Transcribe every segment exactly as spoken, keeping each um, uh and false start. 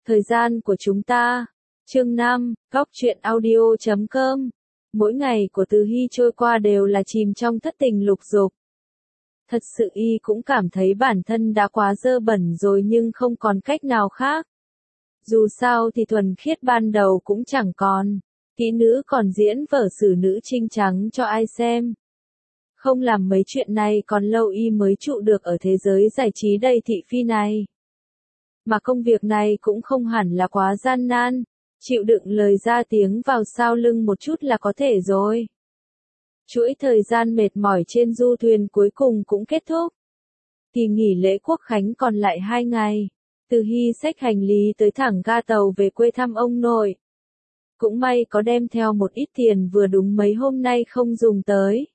Thời gian của chúng ta. Chương năm, góc truyện audio chấm com. Mỗi ngày của Từ Hy trôi qua đều là chìm trong thất tình lục dục. Thật sự y cũng cảm thấy bản thân đã quá dơ bẩn rồi nhưng không còn cách nào khác. Dù sao thì thuần khiết ban đầu cũng chẳng còn. Kỹ nữ còn diễn vở xử nữ trinh trắng cho ai xem. Không làm mấy chuyện này còn lâu y mới trụ được ở thế giới giải trí đầy thị phi này. Mà công việc này cũng không hẳn là quá gian nan, chịu đựng lời ra tiếng vào sau lưng một chút là có thể rồi. Chuỗi thời gian mệt mỏi trên du thuyền cuối cùng cũng kết thúc. Kỳ nghỉ lễ Quốc khánh còn lại hai ngày. Từ Hy xách hành lý tới thẳng ga tàu về quê thăm ông nội. Cũng may có đem theo một ít tiền vừa đúng mấy hôm nay không dùng tới.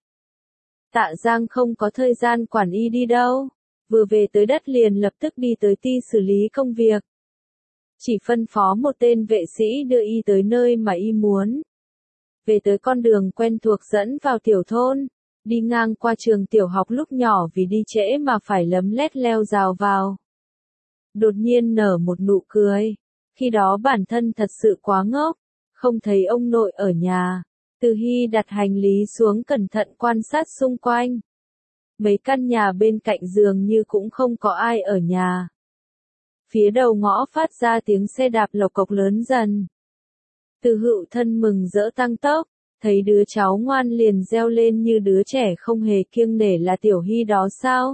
Tạ Giang không có thời gian quản y đi đâu. Vừa về tới đất liền lập tức đi tới ty xử lý công việc. Chỉ phân phó một tên vệ sĩ đưa y tới nơi mà y muốn. Về tới con đường quen thuộc dẫn vào tiểu thôn. Đi ngang qua trường tiểu học lúc nhỏ vì đi trễ mà phải lấm lét leo rào vào. Đột nhiên nở một nụ cười. Khi đó bản thân thật sự quá ngốc. Không thấy ông nội ở nhà. Từ Hy đặt hành lý xuống cẩn thận quan sát xung quanh. Mấy căn nhà bên cạnh giường như cũng không có ai ở nhà. Phía đầu ngõ phát ra tiếng xe đạp lộc cộc lớn dần. Từ Hữu thân mừng rỡ tăng tốc, thấy đứa cháu ngoan liền reo lên như đứa trẻ không hề kiêng nể là Tiểu Hy đó sao?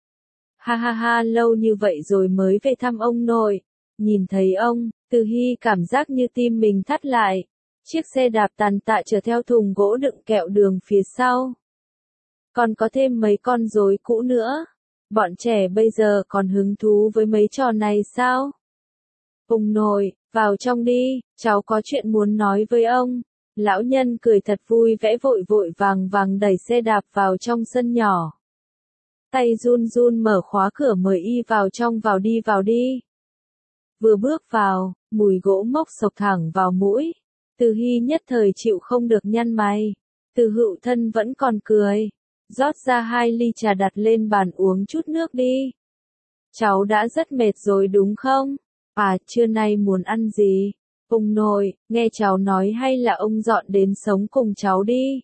Ha ha ha, lâu như vậy rồi mới về thăm ông nội. Nhìn thấy ông, Từ Hy cảm giác như tim mình thắt lại. Chiếc xe đạp tàn tạ chở theo thùng gỗ đựng kẹo đường phía sau. Còn có thêm mấy con rối cũ nữa. Bọn trẻ bây giờ còn hứng thú với mấy trò này sao? Ông nội, vào trong đi, cháu có chuyện muốn nói với ông. Lão nhân cười thật vui vẻ vội vội vàng vàng đẩy xe đạp vào trong sân nhỏ. Tay run run mở khóa cửa mời y vào trong, vào đi vào đi. Vừa bước vào, mùi gỗ mốc sộc thẳng vào mũi. Từ Hy nhất thời chịu không được nhăn mày. Từ Hữu thân vẫn còn cười. Rót ra hai ly trà đặt lên bàn uống chút nước đi. Cháu đã rất mệt rồi đúng không? À, trưa nay muốn ăn gì? Ông nội, nghe cháu nói hay là ông dọn đến sống cùng cháu đi.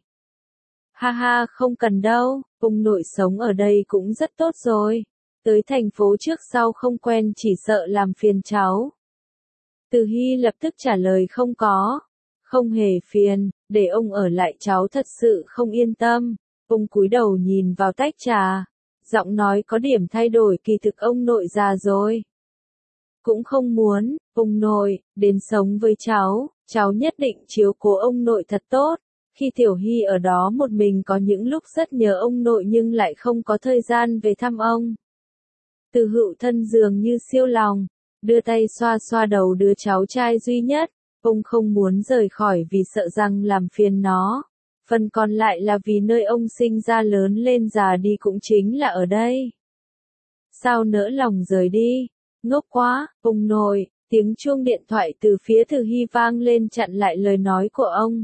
Ha ha, không cần đâu, ông nội sống ở đây cũng rất tốt rồi. Tới thành phố trước sau không quen chỉ sợ làm phiền cháu. Từ Hy lập tức trả lời không có. Không hề phiền, để ông ở lại cháu thật sự không yên tâm. Ông cúi đầu nhìn vào tách trà. Giọng nói có điểm thay đổi, kỳ thực ông nội già rồi. Cũng không muốn, ông nội, đến sống với cháu, cháu nhất định chiếu cố ông nội thật tốt. Khi Tiểu Hy ở đó một mình có những lúc rất nhớ ông nội nhưng lại không có thời gian về thăm ông. Từ Hữu thân dường như siêu lòng, đưa tay xoa xoa đầu đứa cháu trai duy nhất. Ông không muốn rời khỏi vì sợ rằng làm phiền nó. Phần còn lại là vì nơi ông sinh ra lớn lên già đi cũng chính là ở đây. Sao nỡ lòng rời đi? Ngốc quá, ông nội, tiếng chuông điện thoại từ phía Từ Hy vang lên chặn lại lời nói của ông.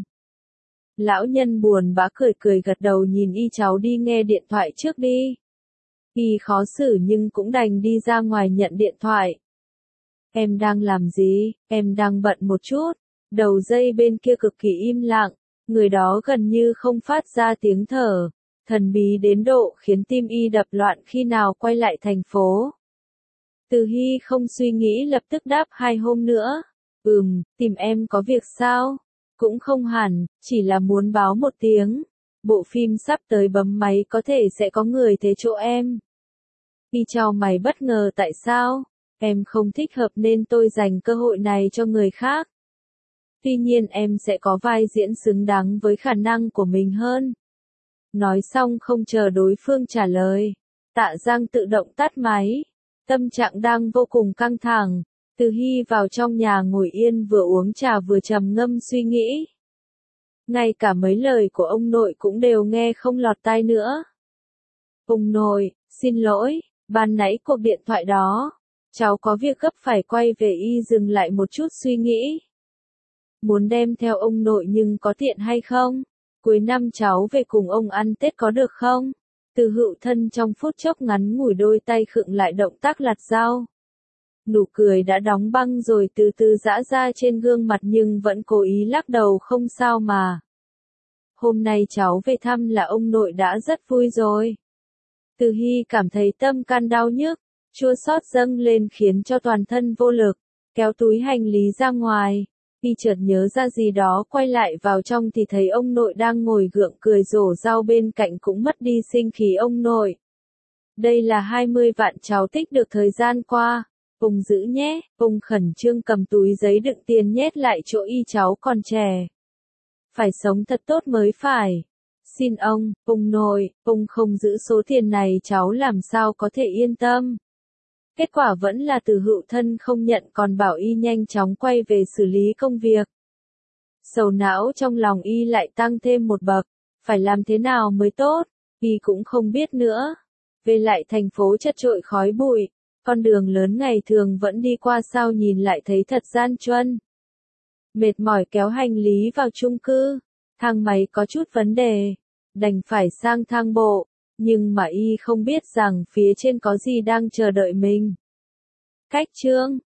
Lão nhân buồn bã cười cười gật đầu nhìn y, cháu đi nghe điện thoại trước đi. Y khó xử nhưng cũng đành đi ra ngoài nhận điện thoại. Em đang làm gì? Em đang bận một chút. Đầu dây bên kia cực kỳ im lặng. Người đó gần như không phát ra tiếng thở. Thần bí đến độ khiến tim y đập loạn khi nào quay lại thành phố. Từ Hy không suy nghĩ lập tức đáp hai hôm nữa. Ừm, tìm em có việc sao? Cũng không hẳn, chỉ là muốn báo một tiếng. Bộ phim sắp tới bấm máy có thể sẽ có người thế chỗ em. Y chào mày bất ngờ tại sao? Em không thích hợp nên tôi dành cơ hội này cho người khác. Tuy nhiên em sẽ có vai diễn xứng đáng với khả năng của mình hơn. Nói xong không chờ đối phương trả lời. Tạ Giang tự động tắt máy. Tâm trạng đang vô cùng căng thẳng. Từ Hy vào trong nhà ngồi yên vừa uống trà vừa trầm ngâm suy nghĩ. Ngay cả mấy lời của ông nội cũng đều nghe không lọt tai nữa. Ông nội, xin lỗi, ban nãy cuộc điện thoại đó. Cháu có việc gấp phải quay về. Y dừng lại một chút suy nghĩ. Muốn đem theo ông nội nhưng có tiện hay không? Cuối năm cháu về cùng ông ăn Tết có được không? Từ Hữu thân trong phút chốc ngắn ngủi đôi tay khựng lại động tác lặt dao. Nụ cười đã đóng băng rồi từ từ giã ra trên gương mặt nhưng vẫn cố ý lắc đầu không sao mà. Hôm nay cháu về thăm là ông nội đã rất vui rồi. Từ Hy cảm thấy tâm can đau nhức, chua xót dâng lên khiến cho toàn thân vô lực, kéo túi hành lý ra ngoài. Y chợt nhớ ra gì đó quay lại vào trong thì thấy ông nội đang ngồi gượng cười rổ rau bên cạnh cũng mất đi sinh khí ông nội. Đây là hai mươi vạn cháu tích được thời gian qua. Ông giữ nhé, ông khẩn trương cầm túi giấy đựng tiền nhét lại chỗ y cháu còn trẻ. Phải sống thật tốt mới phải. Xin ông, ông nội, ông không giữ số tiền này cháu làm sao có thể yên tâm. Kết quả vẫn là Từ Hữu Thân không nhận còn bảo y nhanh chóng quay về xử lý công việc. Sầu não trong lòng y lại tăng thêm một bậc, phải làm thế nào mới tốt, y cũng không biết nữa. Về lại thành phố chật trội khói bụi, con đường lớn ngày thường vẫn đi qua sao nhìn lại thấy thật gian truân. Mệt mỏi kéo hành lý vào chung cư, thang máy có chút vấn đề, đành phải sang thang bộ, nhưng mà y không biết rằng phía trên có gì đang chờ đợi mình. Cách chương